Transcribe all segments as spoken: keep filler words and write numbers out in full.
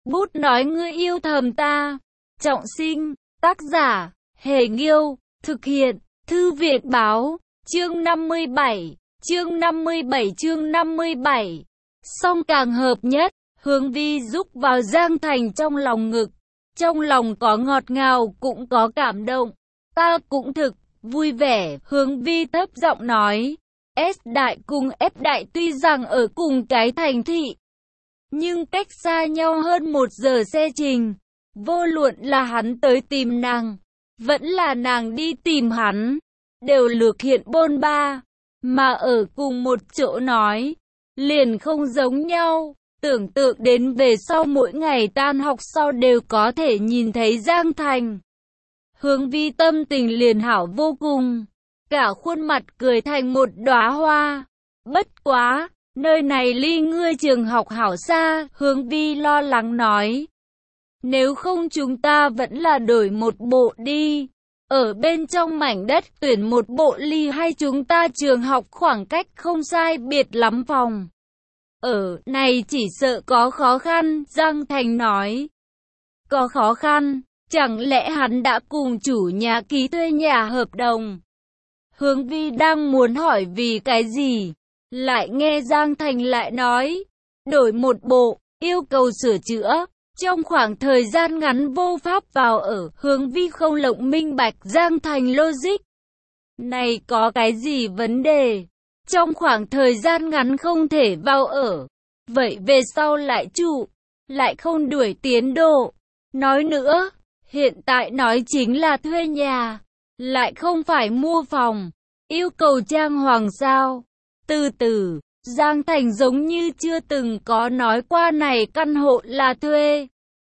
Bút nói ngươi yêu thầm ta. Trọng sinh, tác giả, Hề Nghiêu, thực hiện, Thư viện Báo, chương năm mươi bảy, chương năm mươi bảy chương năm mươi bảy. Song càng hợp nhất, Hướng Vi rúc vào Giang Thành trong lòng ngực. Trong lòng có ngọt ngào cũng có cảm động. Ta cũng thực, vui vẻ, Hướng Vi thấp giọng nói. S đại cùng F đại tuy rằng ở cùng cái thành thị, nhưng cách xa nhau hơn một giờ xe trình. Vô luận là hắn tới tìm nàng, vẫn là nàng đi tìm hắn, đều lược hiện bôn ba, mà ở cùng một chỗ nói, liền không giống nhau. Tưởng tượng đến về sau mỗi ngày tan học sau đều có thể nhìn thấy Giang Thành, Hướng Vi tâm tình liền hảo vô cùng, cả khuôn mặt cười thành một đóa hoa. Bất quá, nơi này ly ngươi trường học hảo xa, Hướng Vi lo lắng nói. Nếu không chúng ta vẫn là đổi một bộ đi. Ở bên trong mảnh đất tuyển một bộ ly hay chúng ta trường học khoảng cách không sai biệt lắm phòng. Ở này chỉ sợ có khó khăn, Giang Thành nói. Có khó khăn, chẳng lẽ hắn đã cùng chủ nhà ký thuê nhà hợp đồng? Hướng Vi đang muốn hỏi vì cái gì, lại nghe Giang Thành lại nói, đổi một bộ, yêu cầu sửa chữa. Trong khoảng thời gian ngắn vô pháp vào ở, Hướng Vi không lộng minh bạch Giang Thành logic. Này có cái gì vấn đề? Trong khoảng thời gian ngắn không thể vào ở, vậy về sau lại trụ, lại không đuổi tiến độ. Nói nữa, hiện tại nói chính là thuê nhà, lại không phải mua phòng, yêu cầu trang hoàng sao? Từ từ, Giang Thành giống như chưa từng có nói qua này căn hộ là thuê.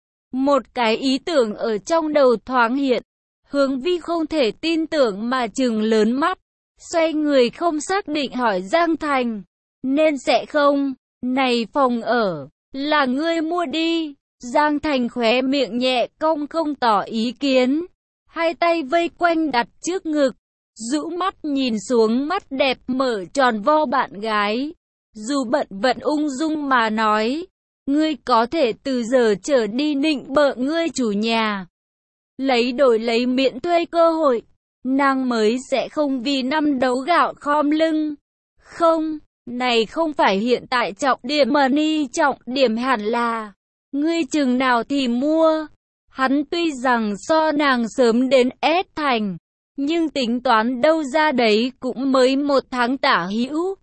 Một cái ý tưởng ở trong đầu thoáng hiện, Hướng Vi không thể tin tưởng mà trừng lớn mắt, xoay người không xác định hỏi Giang Thành, nên sẽ không, này phòng ở, là ngươi mua đi. Giang Thành khóe miệng nhẹ cong không tỏ ý kiến, hai tay vây quanh đặt trước ngực, rũ mắt nhìn xuống mắt đẹp mở tròn vo bạn gái. Dù bận vận ung dung mà nói, ngươi có thể từ giờ trở đi nịnh bợ ngươi chủ nhà, lấy đổi lấy miễn thuê cơ hội, nàng mới sẽ không vì năm đấu gạo khom lưng. Không, này không phải hiện tại trọng điểm mà ni trọng điểm hẳn là, ngươi chừng nào thì mua. Hắn tuy rằng so nàng sớm đến S thành, nhưng tính toán đâu ra đấy cũng mới một tháng tả hữu.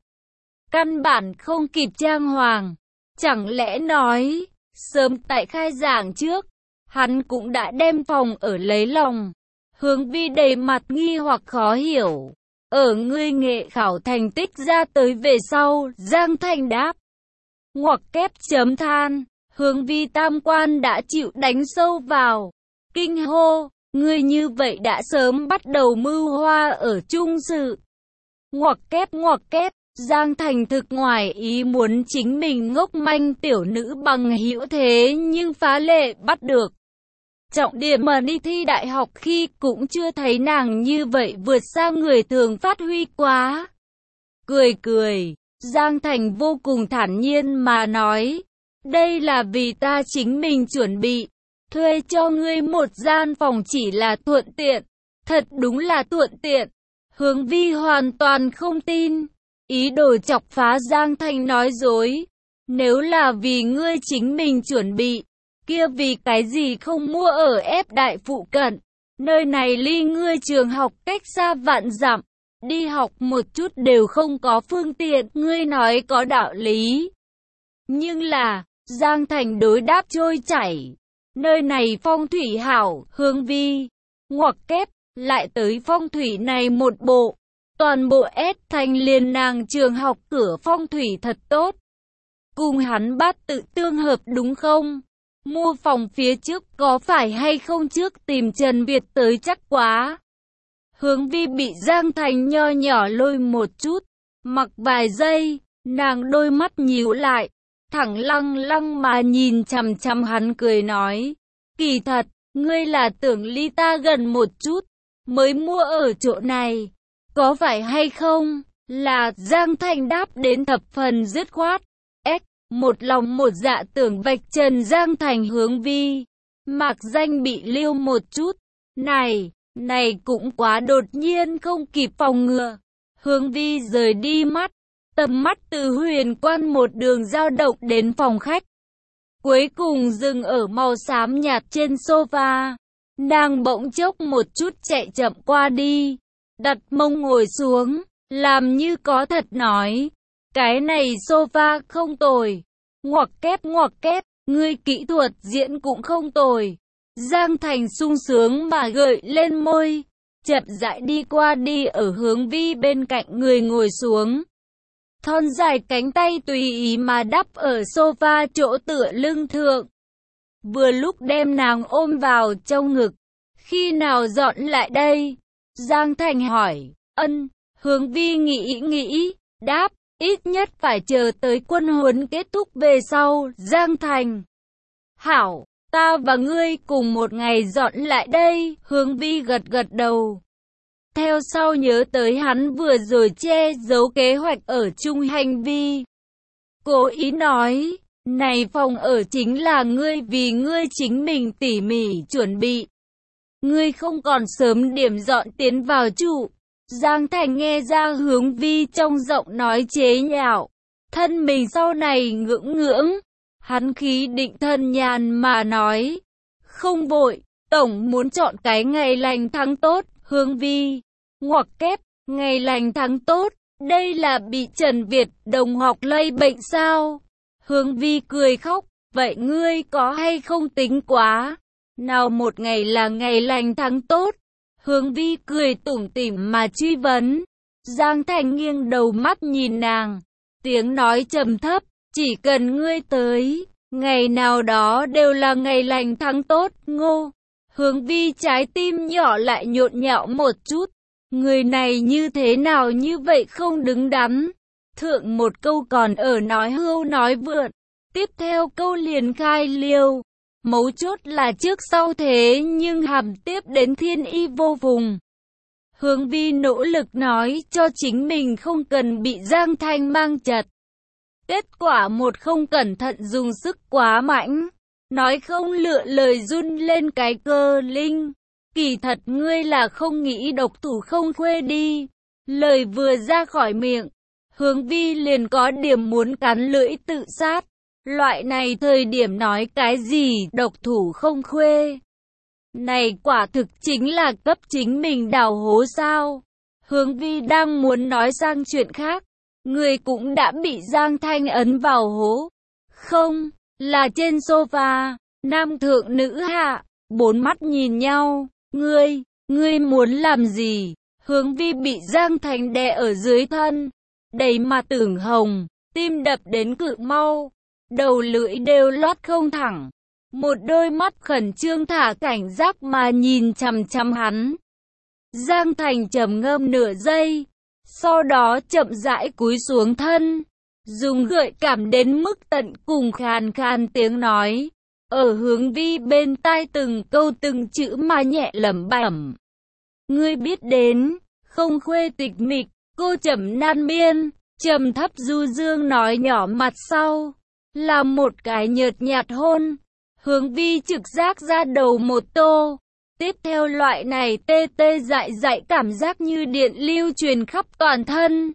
Căn bản không kịp trang hoàng. Chẳng lẽ nói, sớm tại khai giảng trước, hắn cũng đã đem phòng ở lấy lòng. Hướng Vi đầy mặt nghi hoặc khó hiểu. Ở ngươi nghệ khảo thành tích ra tới về sau, Giang Thành đáp. Ngoặc kép chấm than, Hướng Vi tam quan đã chịu đánh sâu vào. Kinh hô, ngươi như vậy đã sớm bắt đầu mưu hoa ở chung sự. Ngoặc kép ngoặc kép. Giang Thành thực ngoài ý muốn chính mình ngốc manh tiểu nữ bằng hữu thế nhưng phá lệ bắt được. Trọng điểm mà đi thi đại học khi cũng chưa thấy nàng như vậy vượt xa người thường phát huy quá. Cười cười, Giang Thành vô cùng thản nhiên mà nói, đây là vì ta chính mình chuẩn bị, thuê cho ngươi một gian phòng chỉ là thuận tiện, thật đúng là thuận tiện. Hướng Vi hoàn toàn không tin. Ý đồ chọc phá Giang Thành nói dối. Nếu là vì ngươi chính mình chuẩn bị, kia vì cái gì không mua ở F đại phụ cận? Nơi này ly ngươi trường học cách xa vạn dặm, đi học một chút đều không có phương tiện, ngươi nói có đạo lý. Nhưng là, Giang Thành đối đáp trôi chảy. Nơi này phong thủy hảo, Hướng Vi, ngoặc kép, lại tới phong thủy này một bộ. Toàn bộ S thành liền nàng trường học cửa phong thủy thật tốt. Cùng hắn bát tự tương hợp đúng không? Mua phòng phía trước có phải hay không trước tìm Trần Việt tới chắc quá. Hướng Vi bị Giang Thành nho nhỏ lôi một chút. Mặc vài giây, nàng đôi mắt nhíu lại. Thẳng lăng lăng mà nhìn chằm chằm hắn cười nói. Kỳ thật, ngươi là tưởng ly ta gần một chút, mới mua ở chỗ này. Có phải hay không? Là Giang Thành đáp đến thập phần dứt khoát. S một lòng một dạ tưởng vạch trần Giang Thành Hướng Vi. Mạc Danh bị lưu một chút. Này, này cũng quá đột nhiên không kịp phòng ngừa. Hướng Vi rời đi mắt. Tầm mắt từ huyền quan một đường dao động đến phòng khách. Cuối cùng dừng ở màu xám nhạt trên sofa. Nàng bỗng chốc một chút chạy chậm qua đi. Đặt mông ngồi xuống. Làm như có thật nói. Cái này sofa không tồi. Ngoặc kép ngoặc kép. Ngươi kỹ thuật diễn cũng không tồi. Giang Thành sung sướng mà gợi lên môi. Chậm rãi đi qua đi ở Hướng Vi bên cạnh người ngồi xuống. Thon dài cánh tay tùy ý mà đắp ở sofa chỗ tựa lưng thượng. Vừa lúc đem nàng ôm vào trong ngực. Khi nào dọn lại đây? Giang Thành hỏi. Ân, Hướng Vi nghĩ nghĩ, đáp, ít nhất phải chờ tới quân huấn kết thúc về sau. Giang Thành. Hảo, ta và ngươi cùng một ngày dọn lại đây. Hướng Vi gật gật đầu. Theo sau nhớ tới hắn vừa rồi che giấu kế hoạch ở chung hành vi. Cố ý nói, này phòng ở chính là ngươi vì ngươi chính mình tỉ mỉ chuẩn bị. Ngươi không còn sớm điểm dọn tiến vào trụ. Giang Thành nghe ra Hướng Vi trong giọng nói chế nhạo. Thân mình sau này ngưỡng ngưỡng. Hắn khí định thần nhàn mà nói. Không vội, tổng muốn chọn cái ngày lành tháng tốt. Hướng Vi. Ngoặc kép, ngày lành tháng tốt. Đây là bị Trần Việt đồng học lây bệnh sao? Hướng Vi cười khóc. Vậy ngươi có hay không tính quá? Nào một ngày là ngày lành tháng tốt? Hướng Vi cười tủm tỉm mà truy vấn. Giang Thành nghiêng đầu mắt nhìn nàng. Tiếng nói trầm thấp. Chỉ cần ngươi tới, ngày nào đó đều là ngày lành tháng tốt. Ngô. Hướng Vi trái tim nhỏ lại nhộn nhạo một chút. Người này như thế nào như vậy không đứng đắn. Thượng một câu còn ở nói hưu nói vượn. Tiếp theo câu liền khai liêu. Mấu chốt là trước sau thế nhưng hàm tiếp đến thiên y vô phùng. Hướng Vi nỗ lực nói cho chính mình không cần bị Giang Thành mang chật. Kết quả một không cẩn thận dùng sức quá mạnh. Nói không lựa lời run lên cái cơ linh. Kỳ thật ngươi là không nghĩ độc thủ không khuê đi. Lời vừa ra khỏi miệng. Hướng Vi liền có điểm muốn cắn lưỡi tự sát. Loại này thời điểm nói cái gì độc thủ không khuê. Này quả thực chính là cấp chính mình đào hố sao. Hướng Vi đang muốn nói sang chuyện khác. Người cũng đã bị Giang Thanh ấn vào hố. Không, là trên sofa, nam thượng nữ hạ, bốn mắt nhìn nhau. Ngươi, ngươi muốn làm gì? Hướng Vi bị Giang Thanh đè ở dưới thân. Đầy mặt tưởng hồng, tim đập đến cực mau. Đầu lưỡi đều lót không thẳng. Một đôi mắt khẩn trương thả cảnh giác mà nhìn chằm chằm hắn. Giang Thành trầm ngâm nửa giây. Sau đó chậm rãi cúi xuống thân. Dùng gợi cảm đến mức tận cùng khàn khàn tiếng nói. Ở Hướng Vi bên tai từng câu từng chữ mà nhẹ lẩm bẩm. Ngươi biết đến, không khuê tịch mịch, cô trầm nan miên. Trầm thấp du dương nói nhỏ mặt sau. Là một cái nhợt nhạt hôn. Hướng Vi trực giác ra đầu một tô. Tiếp theo loại này tê tê dại dại cảm giác như điện lưu truyền khắp toàn thân.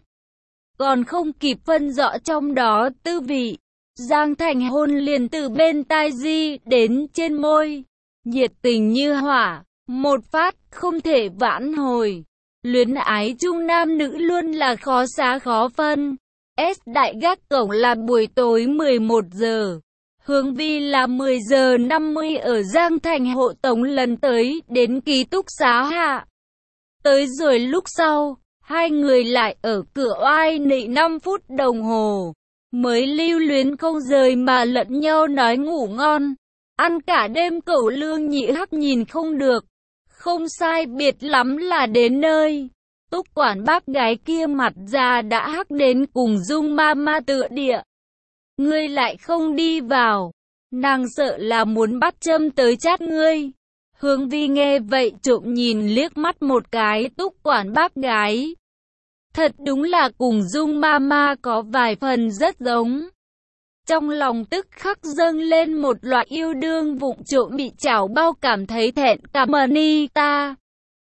Còn không kịp phân rõ trong đó tư vị. Giang Thành hôn liền từ bên tai di đến trên môi. Nhiệt tình như hỏa. Một phát không thể vãn hồi. Luyến ái chung nam nữ luôn là khó xá khó phân. S đại gác cổng là buổi tối mười một giờ. Hướng Vi là mười giờ năm mươi ở Giang Thành hộ tống lần tới đến ký túc xá hạ. Tới rồi lúc sau, hai người lại ở cửa oai nị năm phút đồng hồ. Mới lưu luyến không rời mà lẫn nhau nói ngủ ngon. Ăn cả đêm cẩu lương nhị hắc nhìn không được. Không sai biệt lắm là đến nơi. Túc quản bác gái kia mặt già đã hắc đến cùng Dung ma ma tựa địa. Ngươi lại không đi vào. Nàng sợ là muốn bắt châm tới chát ngươi. Hướng Vi nghe vậy trộm nhìn liếc mắt một cái Túc quản bác gái. Thật đúng là cùng Dung ma ma có vài phần rất giống. Trong lòng tức khắc dâng lên một loại yêu đương vụng trộm bị chảo bao cảm thấy thẹn. Cảm ơn y, ta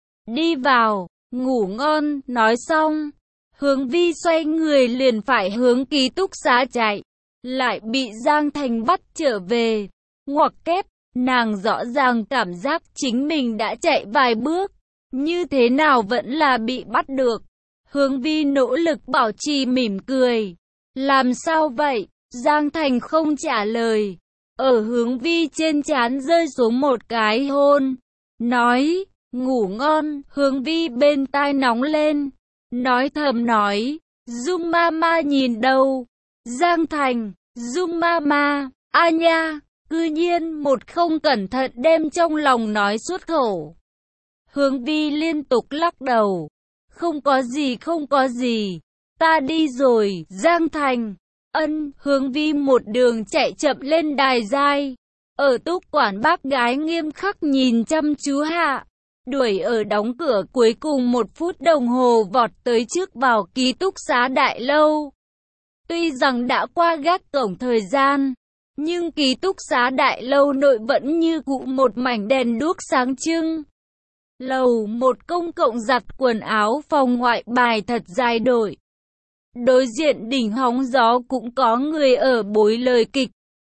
đi vào, ngủ ngon. Nói xong, Hướng Vi xoay người liền phải hướng ký túc xá chạy, lại bị Giang Thành bắt trở về. Ngoặc kép, nàng rõ ràng cảm giác chính mình đã chạy vài bước, như thế nào vẫn là bị bắt được. Hướng Vi nỗ lực bảo trì mỉm cười. Làm sao vậy? Giang Thành không trả lời. Ở Hướng Vi trên trán rơi xuống một cái hôn. Nói, ngủ ngon. Hướng Vi bên tai nóng lên. Nói thầm nói, Dung Mama nhìn đâu? Giang Thành, Dung Mama, a nha, cư nhiên một không cẩn thận đem trong lòng nói xuất khẩu. Hướng Vi liên tục lắc đầu. Không có gì không có gì, ta đi rồi. Giang Thành, ân. Hướng Vi một đường chạy chậm lên đài giai. Ở túc quản bác gái nghiêm khắc nhìn chăm chú hạ. Đuổi ở đóng cửa cuối cùng một phút đồng hồ vọt tới trước vào ký túc xá đại lâu. Tuy rằng đã qua gác cổng thời gian, nhưng ký túc xá đại lâu nội vẫn như cũ một mảnh đèn đuốc sáng trưng. Lầu một công cộng giặt quần áo phòng ngoại bài thật dài đổi. Đối diện đỉnh hóng gió cũng có người ở bối lời kịch,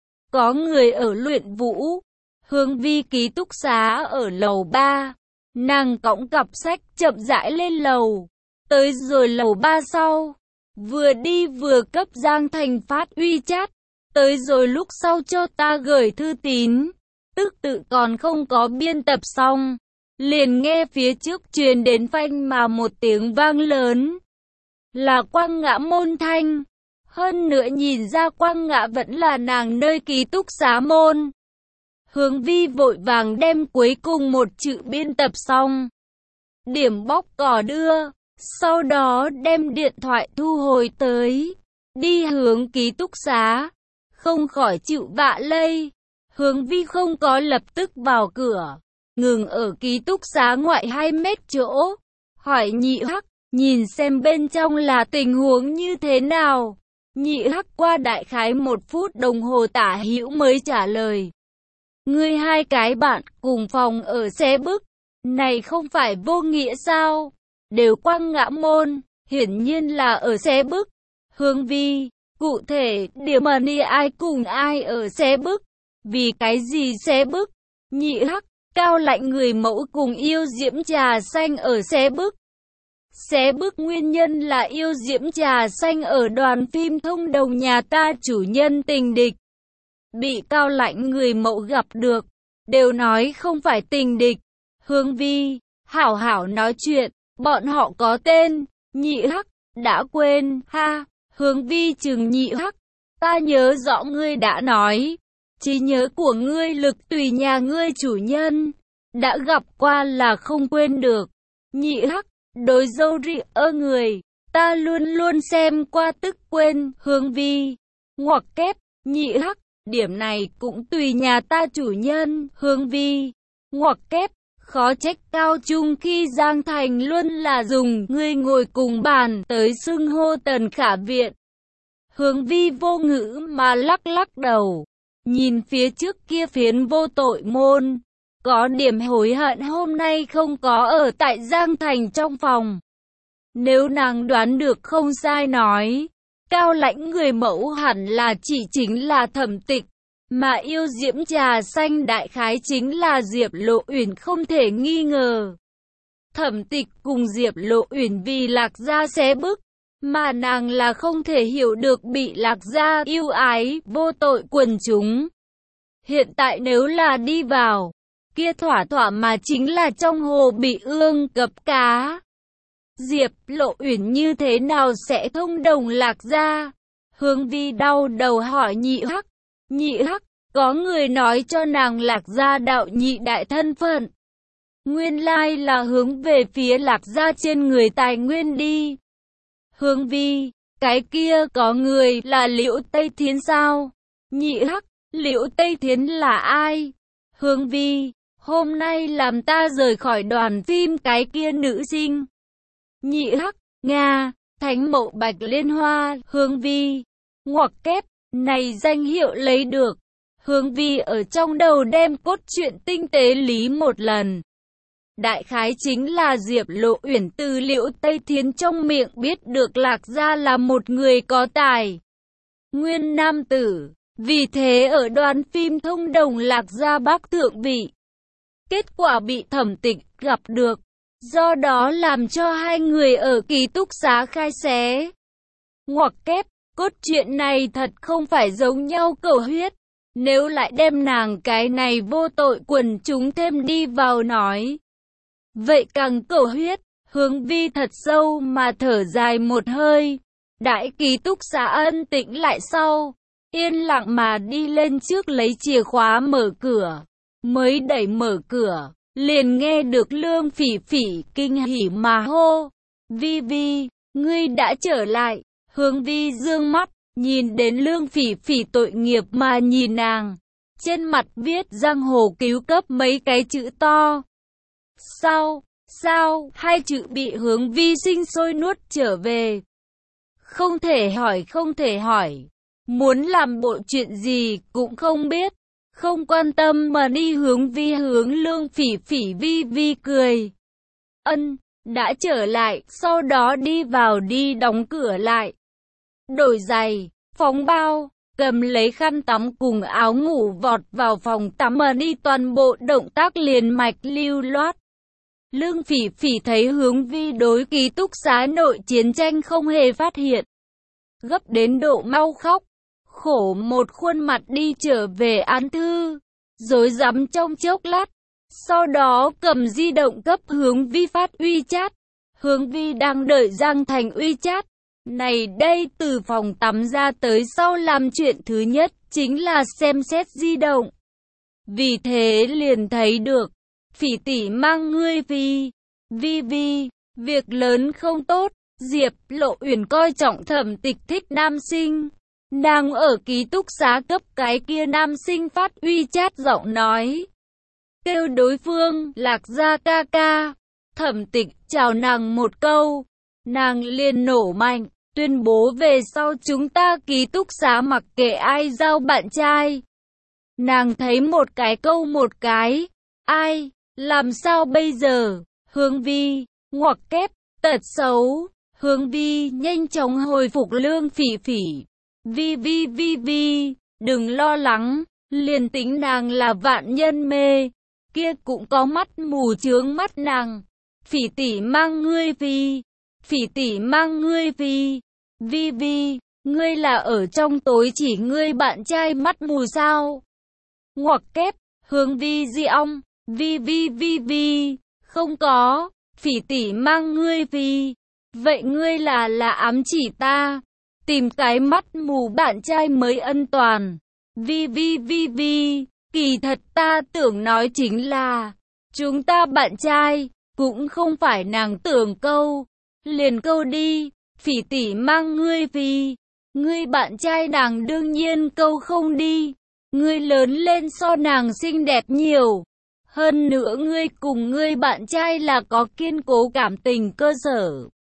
có người ở luyện vũ. Hướng Vi ký túc xá ở lầu ba. Nàng cõng cặp sách chậm rãi lên lầu. Tới rồi lầu ba sau, vừa đi vừa cấp Giang Thành phát uy chat. Tới rồi lúc sau cho ta gửi thư tín. Tức tự còn không có biên tập xong, liền nghe phía trước truyền đến phanh mà một tiếng vang lớn. Là Quang Ngã môn thanh. Hơn nữa nhìn ra Quang Ngã vẫn là nàng nơi ký túc xá môn. Hướng Vi vội vàng đem cuối cùng một chữ biên tập xong. Điểm bóc cỏ đưa. Sau đó đem điện thoại thu hồi tới. Đi hướng ký túc xá. Không khỏi chịu vạ lây. Hướng Vi không có lập tức vào cửa. Ngừng ở ký túc xá ngoại hai mét chỗ. Hỏi Nhị Hắc, nhìn xem bên trong là tình huống như thế nào. Nhị Hắc qua đại khái một phút đồng hồ tả hữu mới trả lời. Ngươi hai cái bạn cùng phòng ở xé bức. Này không phải vô nghĩa sao? Đều Quang Ngã môn, hiển nhiên là ở xé bức. Hướng Vi, cụ thể, điểm mà ni ai cùng ai ở xé bức? Vì cái gì xé bức? Nhị Hắc, Cao Lạnh người mẫu cùng Yêu Diễm Trà Xanh ở xé bức. Xé bức nguyên nhân là Yêu Diễm Trà Xanh ở đoàn phim Thông Đồng nhà ta chủ nhân tình địch. Bị Cao Lạnh người mẫu gặp được, đều nói không phải tình địch. Hướng Vi, hảo hảo nói chuyện, bọn họ có tên. Nhị Hắc, đã quên, ha. Hướng Vi chừng Nhị Hắc, ta nhớ rõ ngươi đã nói. Trí nhớ của ngươi lực tùy nhà ngươi chủ nhân. Đã gặp qua là không quên được. Nhị Hắc, đối dâu ri ơ người, ta luôn luôn xem qua tức quên. Hướng Vi, ngoặc kép, Nhị Hắc, điểm này cũng tùy nhà ta chủ nhân. Hướng Vi, ngoặc kép, khó trách Cao Trung khi Giang Thành luôn là dùng ngươi ngồi cùng bàn tới xưng hô Tần Khả Viện. Hướng Vi vô ngữ mà lắc lắc đầu. Nhìn phía trước kia phiến vô tội môn, có điểm hối hận hôm nay không có ở tại Giang Thành trong phòng. Nếu nàng đoán được không sai nói, Cao Lãnh người mẫu hẳn là chỉ chính là Thẩm Tịch, mà Yêu Diễm Trà Xanh đại khái chính là Diệp Lộ Uyển không thể nghi ngờ. Thẩm Tịch cùng Diệp Lộ Uyển vì Lạc Gia xé bức, mà nàng là không thể hiểu được bị Lạc Gia yêu ái, vô tội quần chúng. Hiện tại nếu là đi vào, kia thỏa thỏa mà chính là trong hồ bị ương cập cá. Diệp Lộ Uyển như thế nào sẽ thông đồng Lạc Gia? Hướng Vi đau đầu hỏi Nhị Hắc. Nhị Hắc, có người nói cho nàng Lạc Gia đạo nhị đại thân phận. Nguyên lai là hướng về phía Lạc Gia trên người tài nguyên đi. Hướng Vi, cái kia có người là Liễu Tây Thiến sao? Nhị Hắc, Liễu Tây Thiến là ai? Hướng Vi, hôm nay làm ta rời khỏi đoàn phim cái kia nữ sinh. Nhị Hắc, Nga, Thánh Mậu Bạch Liên Hoa. Hướng Vi, ngoặc kép, Này danh hiệu lấy được. Hướng Vi ở trong đầu đem cốt truyện tinh tế lý một lần. Đại khái chính là Diệp Lộ Uyển từ Liễu Tây Thiến trong miệng biết được Lạc Gia là một người có tài nguyên nam tử, vì thế ở đoàn phim thông đồng Lạc Gia bác thượng vị. Kết quả bị Thẩm Tịch gặp được, do đó làm cho hai người ở ký túc xá khai xé. Ngoặc kép, cốt truyện này thật không phải giống nhau cầu huyết. Nếu lại đem nàng cái này vô tội quần chúng thêm đi vào nói, vậy càng cầu huyết. Hướng Vi thật sâu mà thở dài một hơi. Đại ký túc xá ân tĩnh lại sau, yên lặng mà đi lên trước lấy chìa khóa mở cửa. Mới đẩy mở cửa, liền nghe được Lương Phỉ Phỉ kinh hỉ mà hô, Vi Vi, ngươi đã trở lại. Hướng Vi dương mắt, nhìn đến Lương Phỉ Phỉ tội nghiệp mà nhìn nàng. Trên mặt viết giang hồ cứu cấp mấy cái chữ to. Sao, sao, hai chữ bị Hướng Vi sinh sôi nuốt trở về. Không thể hỏi, không thể hỏi. Muốn làm bộ chuyện gì cũng không biết. Không quan tâm mà đi. Hướng Vi hướng Lương Phỉ Phỉ Vi Vi cười. Ân, đã trở lại, sau đó đi vào đi đóng cửa lại. Đổi giày, phóng bao, cầm lấy khăn tắm cùng áo ngủ vọt vào phòng tắm mà đi, toàn bộ động tác liền mạch lưu loát. Lương Phỉ Phỉ thấy Hướng Vi đối ký túc xá nội chiến tranh không hề phát hiện, gấp đến độ mau khóc, khổ một khuôn mặt đi trở về án thư, rối rắm trong chốc lát, sau đó cầm di động cấp Hướng Vi phát WeChat. Hướng Vi đang đợi Giang Thành WeChat. Này đây, từ phòng tắm ra tới sau làm chuyện thứ nhất chính là xem xét di động. Vì thế liền thấy được, Phỉ tỷ mang ngươi Vi, Vi Vi, việc lớn không tốt. Diệp Lộ Uyển coi trọng Thẩm Tịch thích nam sinh. Nàng ở ký túc xá cấp cái kia nam sinh phát WeChat giọng nói, kêu đối phương Lạc Gia ca ca. Thẩm Tịch chào nàng một câu, nàng liền nổ mạnh, tuyên bố về sau chúng ta ký túc xá mặc kệ ai giao bạn trai. Nàng thấy một cái câu một cái, ai, làm sao bây giờ? Hướng Vi, ngoặc kép, tật xấu. Hướng Vi nhanh chóng hồi phục Lương Phỉ Phỉ. Vi Vi Vi Vi, đừng lo lắng, liền tính nàng là vạn nhân mê, kia cũng có mắt mù chướng mắt nàng. Phỉ tỷ mang ngươi Vi, Phỉ tỷ mang ngươi Vi, Vi Vi, ngươi là ở trong tối chỉ ngươi bạn trai mắt mù sao? Ngoặc kép, Hướng Vi di ong, Vi Vi Vi Vi, không có, Phỉ tỷ mang ngươi Vi, vậy ngươi là là ám chỉ ta, tìm cái mắt mù bạn trai mới ân toàn. Vi Vi Vi Vi, kỳ thật ta tưởng nói chính là, chúng ta bạn trai, cũng không phải nàng tưởng câu, liền câu đi, Phỉ tỷ mang ngươi Vi, ngươi bạn trai nàng đương nhiên câu không đi, ngươi lớn lên so nàng xinh đẹp nhiều. Hơn nữa ngươi cùng ngươi bạn trai là có kiên cố cảm tình cơ sở.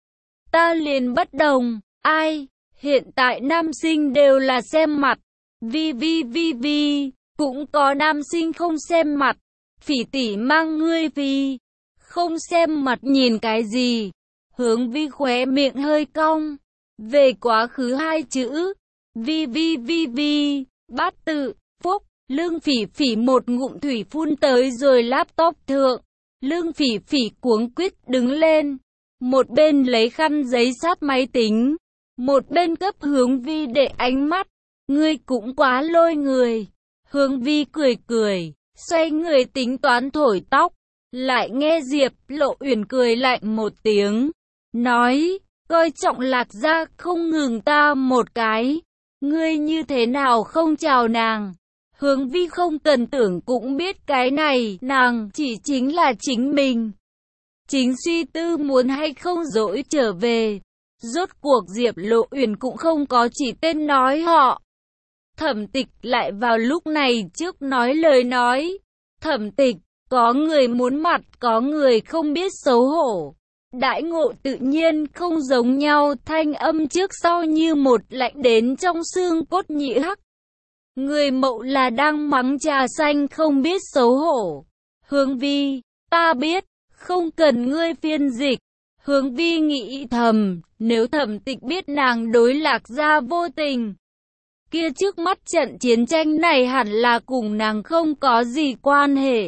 Ta liền bất đồng, ai, hiện tại nam sinh đều là xem mặt, Vi Vi Vi Vi, cũng có nam sinh không xem mặt, Phỉ tỷ mang ngươi Vi, không xem mặt nhìn cái gì? Hướng Vi khóe miệng hơi cong, về quá khứ hai chữ, Vi Vi Vi Vi, bát tự, phúc. Lương Phỉ Phỉ một ngụm thủy phun tới rồi laptop thượng. Lương Phỉ Phỉ cuống quýt đứng lên, một bên lấy khăn giấy sát máy tính, một bên cấp Hướng Vi để ánh mắt. Ngươi cũng quá lôi người. Hướng Vi cười cười, xoay người tính toán thổi tóc, lại nghe Diệp Lộ Uyển cười lạnh một tiếng, nói, coi trọng Lạc Gia không ngừng ta một cái, ngươi như thế nào không chào nàng? Hướng Vi không cần tưởng cũng biết cái này, nàng chỉ chính là chính mình. Chính suy tư muốn hay không dỗi trở về. Rốt cuộc Diệp Lộ Uyển cũng không có chỉ tên nói họ. Thẩm Tịch lại vào lúc này trước nói lời nói. Thẩm Tịch, có người muốn mặt, có người không biết xấu hổ. đãi ngộ tự nhiên không giống nhau, thanh âm trước sau như một, lạnh đến trong xương cốt. Nhị Hắc, người Mậu là đang mắng trà xanh không biết xấu hổ. Hướng Vi, ta biết, không cần ngươi phiên dịch. Hướng Vi nghĩ thầm, nếu Thẩm Tịch biết nàng đối Lạc Gia vô tình, kia trước mắt trận chiến tranh này hẳn là cùng nàng không có gì quan hệ.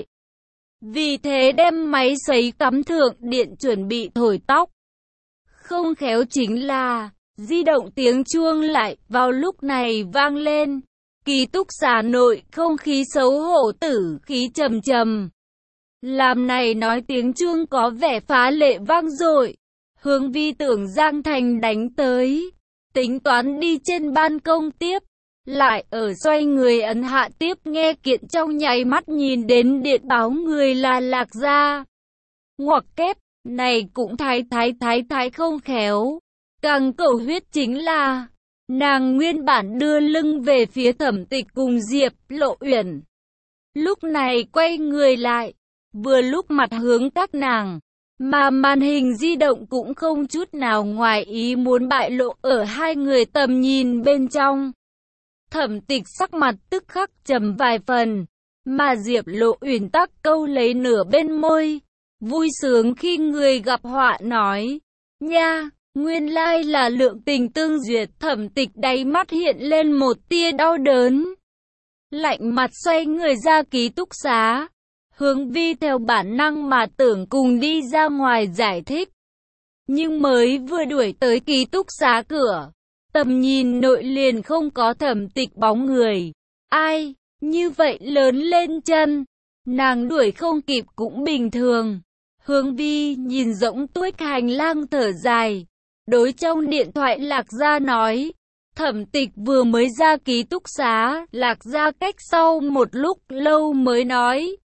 Vì thế đem máy sấy cắm thượng điện chuẩn bị thổi tóc. Không khéo chính là, di động tiếng chuông lại vào lúc này vang lên. Ký túc xá nội không khí xấu hổ tử khí trầm trầm. Làm này nói tiếng chuông có vẻ phá lệ vang dội. Hướng Vi tưởng Giang Thành đánh tới, tính toán đi trên ban công tiếp, lại ở xoay người ấn hạ tiếp nghe kiện trong nháy mắt nhìn đến điện báo người là Lạc Gia. Ngoặc kép, này cũng thái thái thái thái không khéo. Càng cầu huyết chính là, nàng nguyên bản đưa lưng về phía Thẩm Tịch cùng Diệp Lộ Uyển. Lúc này quay người lại, vừa lúc mặt hướng các nàng, mà màn hình di động cũng không chút nào ngoài ý muốn bại lộ ở hai người tầm nhìn bên trong. Thẩm Tịch sắc mặt tức khắc trầm vài phần, mà Diệp Lộ Uyển tắc câu lấy nửa bên môi, vui sướng khi người gặp họa nói, nha, nguyên lai là lượng tình tương duyệt. Thẩm Tịch đáy mắt hiện lên một tia đau đớn, lạnh mặt xoay người ra ký túc xá. Hướng Vi theo bản năng mà tưởng cùng đi ra ngoài giải thích, nhưng mới vừa đuổi tới ký túc xá cửa, tầm nhìn nội liền không có Thẩm Tịch bóng người. Ai, như vậy lớn lên chân, nàng đuổi không kịp cũng bình thường. Hướng Vi nhìn rỗng tuếch hành lang thở dài, đối trong điện thoại Lạc Gia nói, Thẩm Tịch vừa mới ra ký túc xá. Lạc Gia cách sau một lúc lâu mới nói,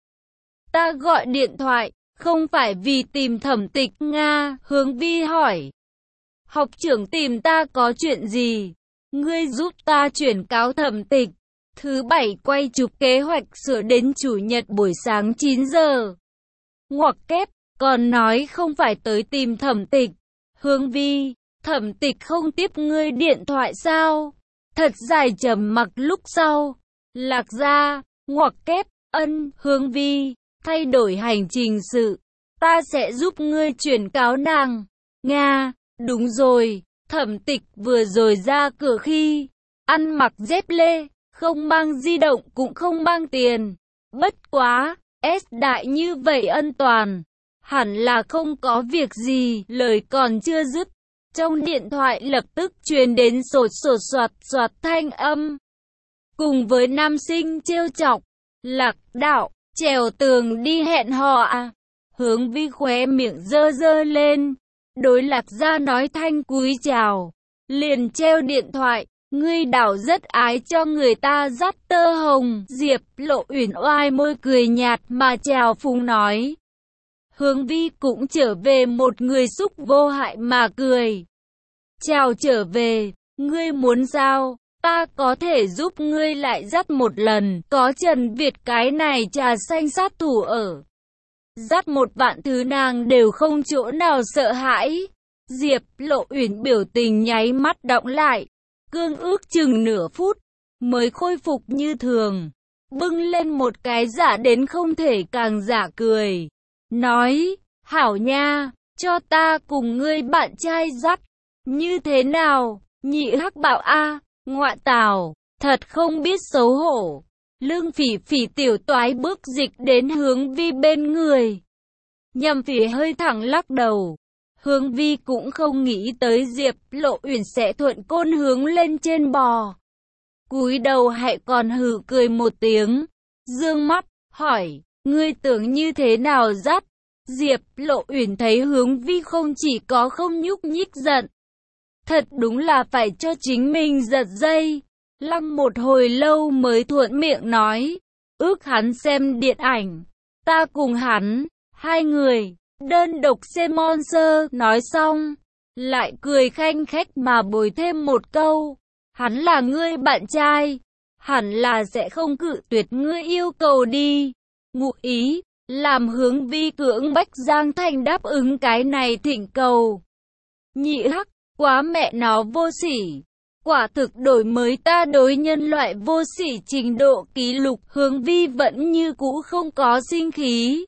ta gọi điện thoại, không phải vì tìm Thẩm Tịch Nga. Hướng Vi hỏi, học trưởng tìm ta có chuyện gì? Ngươi giúp ta chuyển cáo Thẩm Tịch, thứ bảy quay chụp kế hoạch sửa đến chủ nhật buổi sáng chín giờ. Ngoặc kép, còn nói không phải tới tìm Thẩm Tịch. Hướng Vi, Thẩm Tịch không tiếp ngươi điện thoại sao? Thật dài trầm mặc lúc sau. Lạc Gia, ngoặc kép, ân. Hướng Vi, thay đổi hành trình sự, ta sẽ giúp ngươi chuyển cáo nàng. Nga, đúng rồi, Thẩm Tịch vừa rồi ra cửa khi, ăn mặc dép lê, không mang di động cũng không mang tiền. Bất quá, S đại như vậy an toàn, hẳn là không có việc gì. Lời còn chưa dứt, trong điện thoại lập tức truyền đến sột sột soạt soạt thanh âm. Cùng với nam sinh trêu chọc, Lạc đạo, trèo tường đi hẹn hò à? Hướng Vi khóe miệng dơ dơ lên, đối Lạc Gia nói thanh cúi chào, liền treo điện thoại. Ngươi đảo rất ái cho người ta dắt tơ hồng. Diệp Lộ Uyển oai môi cười nhạt mà chào phúng nói. Hướng Vi cũng trở về một người xúc vô hại mà cười. Chào trở về, ngươi muốn sao? Ta có thể giúp ngươi lại dắt một lần. Có Trần Việt cái này trà xanh sát thủ ở, dắt một vạn thứ nàng đều không chỗ nào sợ hãi. Diệp Lộ Uyển biểu tình nháy mắt đọng lại, cương ước chừng nửa phút mới khôi phục như thường, bưng lên một cái giả đến không thể càng giả cười, nói, hảo nha, cho ta cùng ngươi bạn trai dắt, như thế nào? Nhị Hắc bảo a, ngọa tào, thật không biết xấu hổ. Lương Phỉ Phỉ tiểu toái bước dịch đến Hướng Vi bên người. Nhậm Phỉ hơi thẳng lắc đầu. Hướng Vi cũng không nghĩ tới Diệp Lộ Uyển sẽ thuận côn hướng lên trên bò. Cúi đầu hãy còn hừ cười một tiếng, dương mắt, hỏi, ngươi tưởng như thế nào dắt? Diệp Lộ Uyển thấy Hướng Vi không chỉ có không nhúc nhích giận, thật đúng là phải cho chính mình giật dây. Lăng một hồi lâu mới thuận miệng nói, ước hắn xem điện ảnh, ta cùng hắn, hai người, đơn độc xem Monster. Nói xong, lại cười khanh khách mà bồi thêm một câu, hắn là ngươi bạn trai, hẳn là sẽ không cự tuyệt ngươi yêu cầu đi. Ngụ ý làm Hướng Vi cưỡng bách Giang Thành đáp ứng cái này thỉnh cầu. Nhị hắc, quá mẹ nó vô sỉ. Quả thực đổi mới ta đối nhân loại vô sỉ trình độ kỷ lục. Hướng Vi vẫn như cũ không có sinh khí.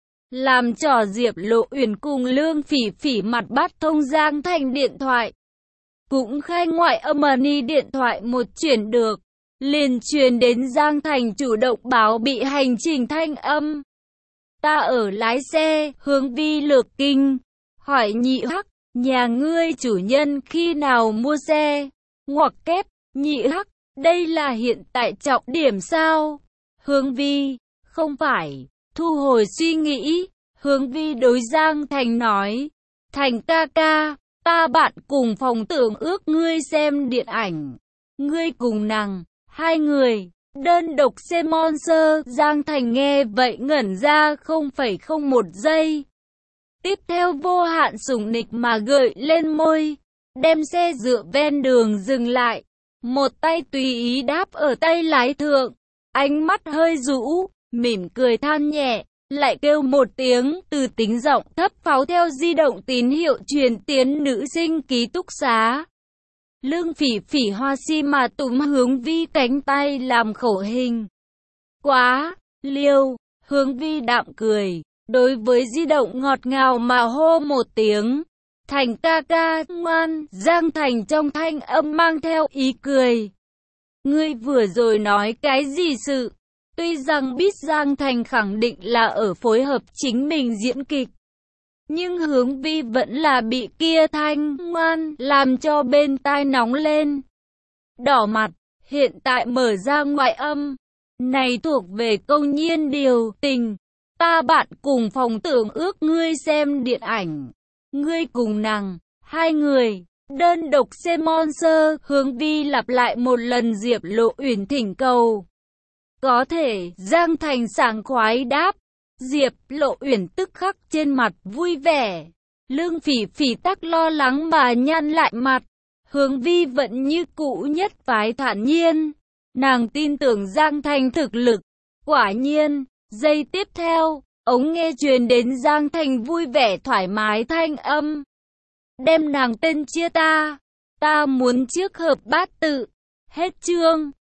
Làm trò Diệp Lộ Uyển cùng Lương Phỉ Phỉ mặt bắt thông Giang Thành điện thoại. Cũng khai ngoại âm ni điện thoại một chuyển được. Liền truyền đến Giang Thành chủ động báo bị hành trình thanh âm. Ta ở lái xe, Hướng Vi lược kinh. Hỏi nhị hắc, nhà ngươi chủ nhân khi nào mua xe? Ngoặc kép, nhị hắc, đây là hiện tại trọng điểm sao? Hướng Vi, không phải. Thu hồi suy nghĩ, Hướng Vi đối Giang Thành nói. Thành ca ca, ta bạn cùng phòng tưởng ước ngươi xem điện ảnh. Ngươi cùng nàng, hai người, đơn độc xem Monster. Giang Thành nghe vậy ngẩn ra không phẩy không một giây. Tiếp theo vô hạn sủng nịch mà gợi lên môi. Đem xe dựa ven đường dừng lại. Một tay tùy ý đáp ở tay lái thượng. Ánh mắt hơi rũ, mỉm cười than nhẹ. Lại kêu một tiếng từ tính giọng thấp pháo theo di động tín hiệu truyền tiến nữ sinh ký túc xá. Lương Phỉ Phỉ hoa si mà túm Hướng Vi cánh tay làm khẩu hình. Quá, liêu, Hướng Vi đạm cười. Đối với di động ngọt ngào mà hô một tiếng. Thành ca ca, ngoan, Giang Thành trong thanh âm mang theo ý cười. Ngươi vừa rồi nói cái gì sự? Tuy rằng biết Giang Thành khẳng định là ở phối hợp chính mình diễn kịch. Nhưng Hướng Vi vẫn là bị kia thanh ngoan làm cho bên tai nóng lên. Đỏ mặt, hiện tại mở ra ngoại âm. Này thuộc về công nhiên điều tình. Ta bạn cùng phòng tưởng ước ngươi xem điện ảnh. Ngươi cùng nàng, hai người, đơn độc xem Monster. Hướng Vi lặp lại một lần Diệp Lộ Uyển thỉnh cầu. Có thể, Giang Thành sảng khoái đáp. Diệp Lộ Uyển tức khắc trên mặt vui vẻ. Lương Phỉ Phỉ tắc lo lắng mà nhăn lại mặt. Hướng Vi vẫn như cũ nhất phái thản nhiên. Nàng tin tưởng Giang Thành thực lực. Quả nhiên, giây tiếp theo, ống nghe truyền đến Giang Thành vui vẻ thoải mái thanh âm. Đem nàng tên chia ta. Ta muốn trước hợp bát tự. Hết chương.